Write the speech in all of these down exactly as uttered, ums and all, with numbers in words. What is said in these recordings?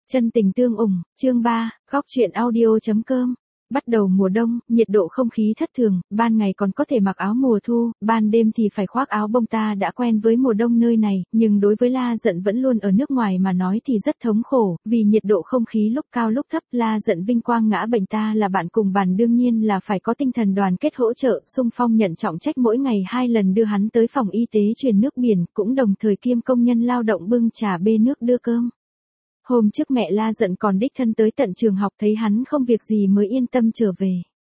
Chân tình tương ủng, chương ba, góc truyện audio.com. Bắt đầu mùa đông, nhiệt độ không khí thất thường, ban ngày còn có thể mặc áo mùa thu, ban đêm thì phải khoác áo bông. Ta đã quen với mùa đông nơi này, nhưng đối với La Dận vẫn luôn ở nước ngoài mà nói thì rất thống khổ, vì nhiệt độ không khí lúc cao lúc thấp. La Dận vinh quang ngã bệnh, ta là bạn cùng bàn, đương nhiên là phải có tinh thần đoàn kết hỗ trợ, xung phong nhận trọng trách, mỗi ngày hai lần đưa hắn tới phòng y tế truyền nước biển, cũng đồng thời kiêm công nhân lao động bưng trà bê nước đưa cơm. Hôm trước mẹ La Dận còn đích thân tới tận trường học, thấy hắn không việc gì mới yên tâm trở về.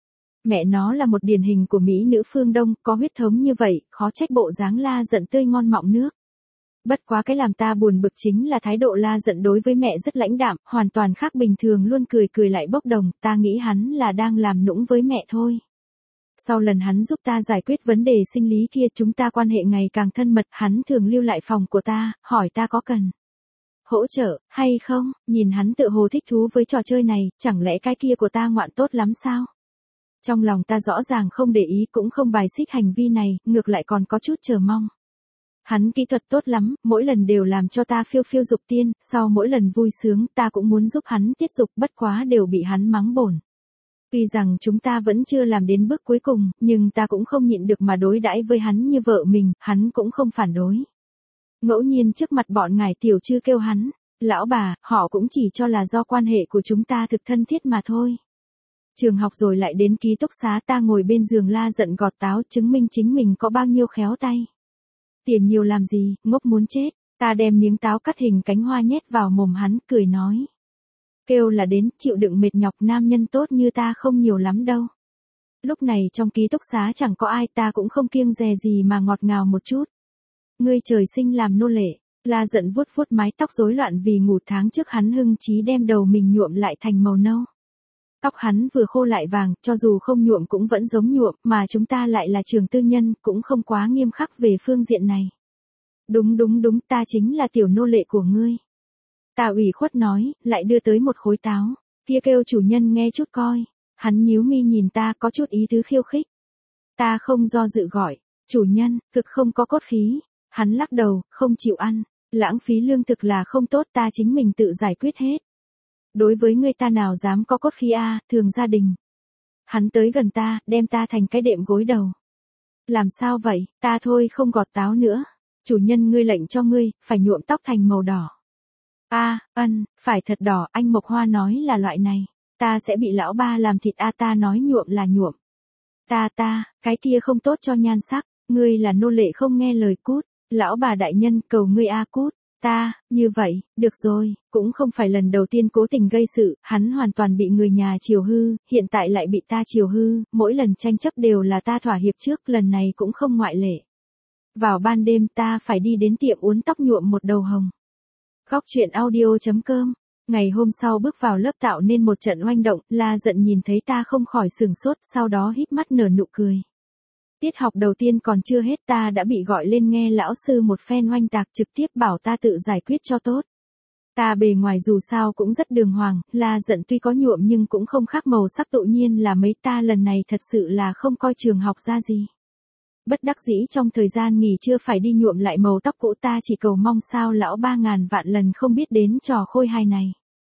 Mẹ nó là một điển hình của mỹ nữ phương Đông, có huyết thống như vậy, khó trách bộ dáng La Dận tươi ngon mọng nước. Bất quá cái làm ta buồn bực chính là thái độ La Dận đối với mẹ rất lãnh đạm, hoàn toàn khác bình thường, luôn cười cười lại bốc đồng, ta nghĩ hắn là đang làm nũng với mẹ thôi. Sau lần hắn giúp ta giải quyết vấn đề sinh lý kia, chúng ta quan hệ ngày càng thân mật, hắn thường lưu lại phòng của ta, hỏi ta có cần hỗ trợ hay không, nhìn hắn tựa hồ thích thú với trò chơi này, chẳng lẽ cái kia của ta ngoạn tốt lắm sao? Trong lòng ta rõ ràng không để ý, cũng không bài xích hành vi này, ngược lại còn có chút chờ mong. Hắn kỹ thuật tốt lắm, mỗi lần đều làm cho ta phiêu phiêu dục tiên, sau mỗi lần vui sướng ta cũng muốn giúp hắn tiết dục, bất quá đều bị hắn mắng bổn. Tuy rằng chúng ta vẫn chưa làm đến bước cuối cùng, nhưng ta cũng không nhịn được mà đối đãi với hắn như vợ mình, hắn cũng không phản đối. Ngẫu nhiên trước mặt bọn ngài tiểu chư kêu hắn, lão bà, họ cũng chỉ cho là do quan hệ của chúng ta thực thân thiết mà thôi. Trường học rồi lại đến ký túc xá, ta ngồi bên giường La Dận gọt táo, chứng minh chính mình có bao nhiêu khéo tay. Tiền nhiều làm gì, ngốc muốn chết, ta đem miếng táo cắt hình cánh hoa nhét vào mồm hắn, cười nói. Kêu là đến, chịu đựng mệt nhọc, nam nhân tốt như ta không nhiều lắm đâu. Lúc này trong ký túc xá chẳng có ai, ta cũng không kiêng dè gì mà ngọt ngào một chút. Ngươi trời sinh làm nô lệ. La Dận vuốt vuốt mái tóc rối loạn vì ngủ tháng trước hắn hưng chí đem đầu mình nhuộm lại thành màu nâu. Tóc hắn vừa khô lại vàng, cho dù không nhuộm cũng vẫn giống nhuộm, mà chúng ta lại là trường tư nhân, cũng không quá nghiêm khắc về phương diện này. Đúng đúng đúng, ta chính là tiểu nô lệ của ngươi. Ta ủy khuất nói, lại đưa tới một khối táo, kia kêu chủ nhân nghe chút coi. Hắn nhíu mi nhìn ta, có chút ý tứ khiêu khích. Ta không do dự gọi, chủ nhân, cực không có cốt khí. Hắn lắc đầu, không chịu ăn, lãng phí lương thực là không tốt, ta chính mình tự giải quyết hết. Đối với ngươi ta nào dám có cốt khí a, à, thường gia đình. Hắn tới gần ta, đem ta thành cái đệm gối đầu. Làm sao vậy, ta thôi không gọt táo nữa. Chủ nhân ngươi lệnh cho ngươi, phải nhuộm tóc thành màu đỏ. A, à, ân, phải thật đỏ, anh Mộc Hoa nói là loại này. Ta sẽ bị lão ba làm thịt a, à, ta nói nhuộm là nhuộm. Ta ta, cái kia không tốt cho nhan sắc, ngươi là nô lệ không nghe lời cút. Lão bà đại nhân, cầu ngươi a cút. Ta, như vậy, được rồi, cũng không phải lần đầu tiên cố tình gây sự, hắn hoàn toàn bị người nhà chiều hư, hiện tại lại bị ta chiều hư, mỗi lần tranh chấp đều là ta thỏa hiệp trước, lần này cũng không ngoại lệ. Vào ban đêm ta phải đi đến tiệm uốn tóc nhuộm một đầu hồng. Góc truyện audio.com. Ngày hôm sau bước vào lớp tạo nên một trận oanh động, La Dận nhìn thấy ta không khỏi sửng sốt, sau đó híp mắt nở nụ cười. Tiết học đầu tiên còn chưa hết ta đã bị gọi lên nghe lão sư một phen oanh tạc, trực tiếp bảo ta tự giải quyết cho tốt. Ta bề ngoài dù sao cũng rất đường hoàng, La Dận tuy có nhuộm nhưng cũng không khác màu sắc tự nhiên là mấy, ta lần này thật sự là không coi trường học ra gì. Bất đắc dĩ trong thời gian nghỉ trưa phải đi nhuộm lại màu tóc cũ, ta chỉ cầu mong sao lão ba ngàn vạn lần không biết đến trò khôi hài này.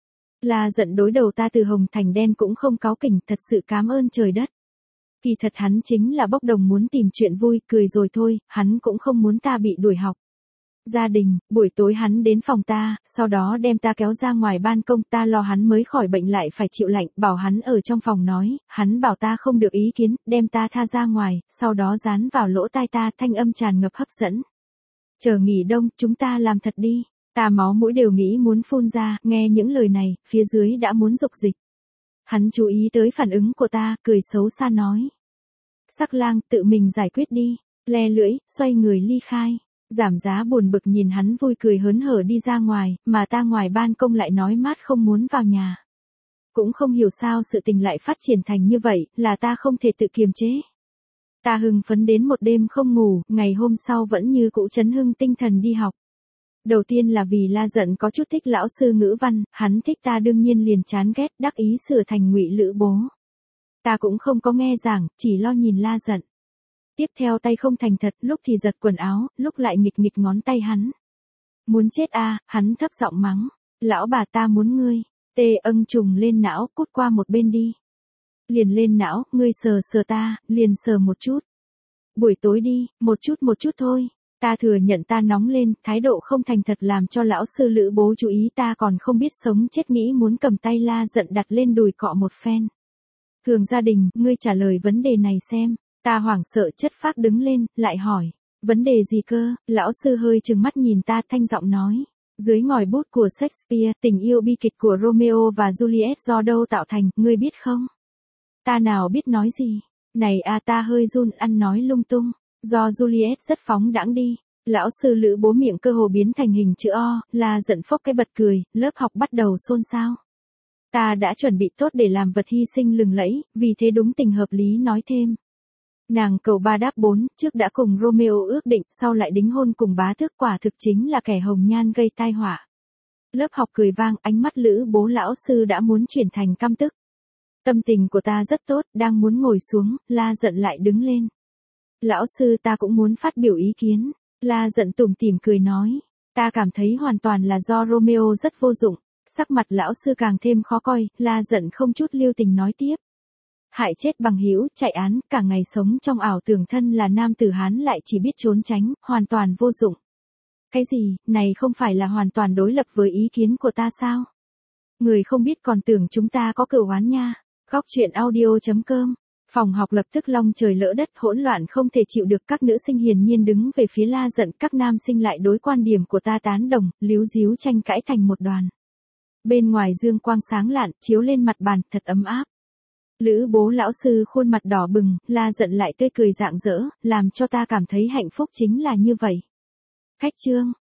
La Dận đối đầu ta từ hồng thành đen cũng không cáu kỉnh, thật sự cảm ơn trời đất. Kỳ thật hắn chính là bốc đồng muốn tìm chuyện vui, cười rồi thôi, hắn cũng không muốn ta bị đuổi học. Gia đình, buổi tối hắn đến phòng ta, sau đó đem ta kéo ra ngoài ban công, ta lo hắn mới khỏi bệnh lại phải chịu lạnh, bảo hắn ở trong phòng nói, hắn bảo ta không được ý kiến, đem ta tha ra ngoài, sau đó dán vào lỗ tai ta, thanh âm tràn ngập hấp dẫn. Chờ nghỉ đông, chúng ta làm thật đi. Ta máu mũi đều nghĩ muốn phun ra, nghe những lời này, phía dưới đã muốn dục dịch. Hắn chú ý tới phản ứng của ta, cười xấu xa nói. Sắc lang, tự mình giải quyết đi. Le lưỡi, xoay người ly khai. Giảm giá buồn bực nhìn hắn vui cười hớn hở đi ra ngoài, mà ta ngoài ban công lại nói mát không muốn vào nhà. Cũng không hiểu sao sự tình lại phát triển thành như vậy, là ta không thể tự kiềm chế. Ta hưng phấn đến một đêm không ngủ, ngày hôm sau vẫn như cũ chấn hưng tinh thần đi học. Đầu tiên là vì La Dận có chút thích lão sư ngữ văn, hắn thích ta đương nhiên liền chán ghét, đắc ý sửa thành Ngụy Lữ Bố. Ta cũng không có nghe giảng, chỉ lo nhìn La Dận. Tiếp theo tay không thành thật, lúc thì giật quần áo, lúc lại nghịch nghịch ngón tay hắn. Muốn chết a, à, hắn thấp giọng mắng. Lão bà ta muốn ngươi. Tê âng trùng lên não, cút qua một bên đi. Liền lên não, ngươi sờ sờ ta, liền sờ một chút. Buổi tối đi, một chút một chút thôi. Ta thừa nhận ta nóng lên, thái độ không thành thật làm cho lão sư Lữ Bố chú ý, ta còn không biết sống chết nghĩ muốn cầm tay La Giận đặt lên đùi cọ một phen. Thường gia đình, ngươi trả lời vấn đề này xem. Ta hoảng sợ chất phác đứng lên, lại hỏi. Vấn đề gì cơ? Lão sư hơi trừng mắt nhìn ta, thanh giọng nói. Dưới ngòi bút của Shakespeare, tình yêu bi kịch của Romeo và Juliet do đâu tạo thành, ngươi biết không? Ta nào biết nói gì? Này à, ta hơi run, ăn nói lung tung. Do Juliet rất phóng đãng đi. Lão sư Lữ Bố miệng cơ hồ biến thành hình chữ O, La Giận phốc cái bật cười, lớp học bắt đầu xôn xao. Ta đã chuẩn bị tốt để làm vật hy sinh lừng lẫy, vì thế đúng tình hợp lý nói thêm. Nàng cầu ba đáp bốn, trước đã cùng Romeo ước định, sau lại đính hôn cùng bá tước, quả thực chính là kẻ hồng nhan gây tai họa. Lớp học cười vang, ánh mắt Lữ Bố lão sư đã muốn chuyển thành căm tức. Tâm tình của ta rất tốt, đang muốn ngồi xuống, La Giận lại đứng lên. Lão sư, ta cũng muốn phát biểu ý kiến. La Giận tủm tỉm cười nói. Ta cảm thấy hoàn toàn là do Romeo rất vô dụng. Sắc mặt lão sư càng thêm khó coi, La Giận không chút lưu tình nói tiếp. Hại chết bằng hữu, chạy án, cả ngày sống trong ảo tưởng thân là nam tử Hán lại chỉ biết trốn tránh, hoàn toàn vô dụng. Cái gì, này không phải là hoàn toàn đối lập với ý kiến của ta sao? Người không biết còn tưởng chúng ta có cửu oán nha. Góc truyện audio chấm com. Phòng học lập tức long trời lỡ đất, hỗn loạn không thể chịu được, các nữ sinh hiển nhiên đứng về phía La Giận, các nam sinh lại đối quan điểm của ta tán đồng, líu díu tranh cãi thành một đoàn. Bên ngoài dương quang sáng lạn, chiếu lên mặt bàn, thật ấm áp. Lữ Bố lão sư khuôn mặt đỏ bừng, La Giận lại tươi cười rạng rỡ, làm cho ta cảm thấy hạnh phúc chính là như vậy. Khách chương.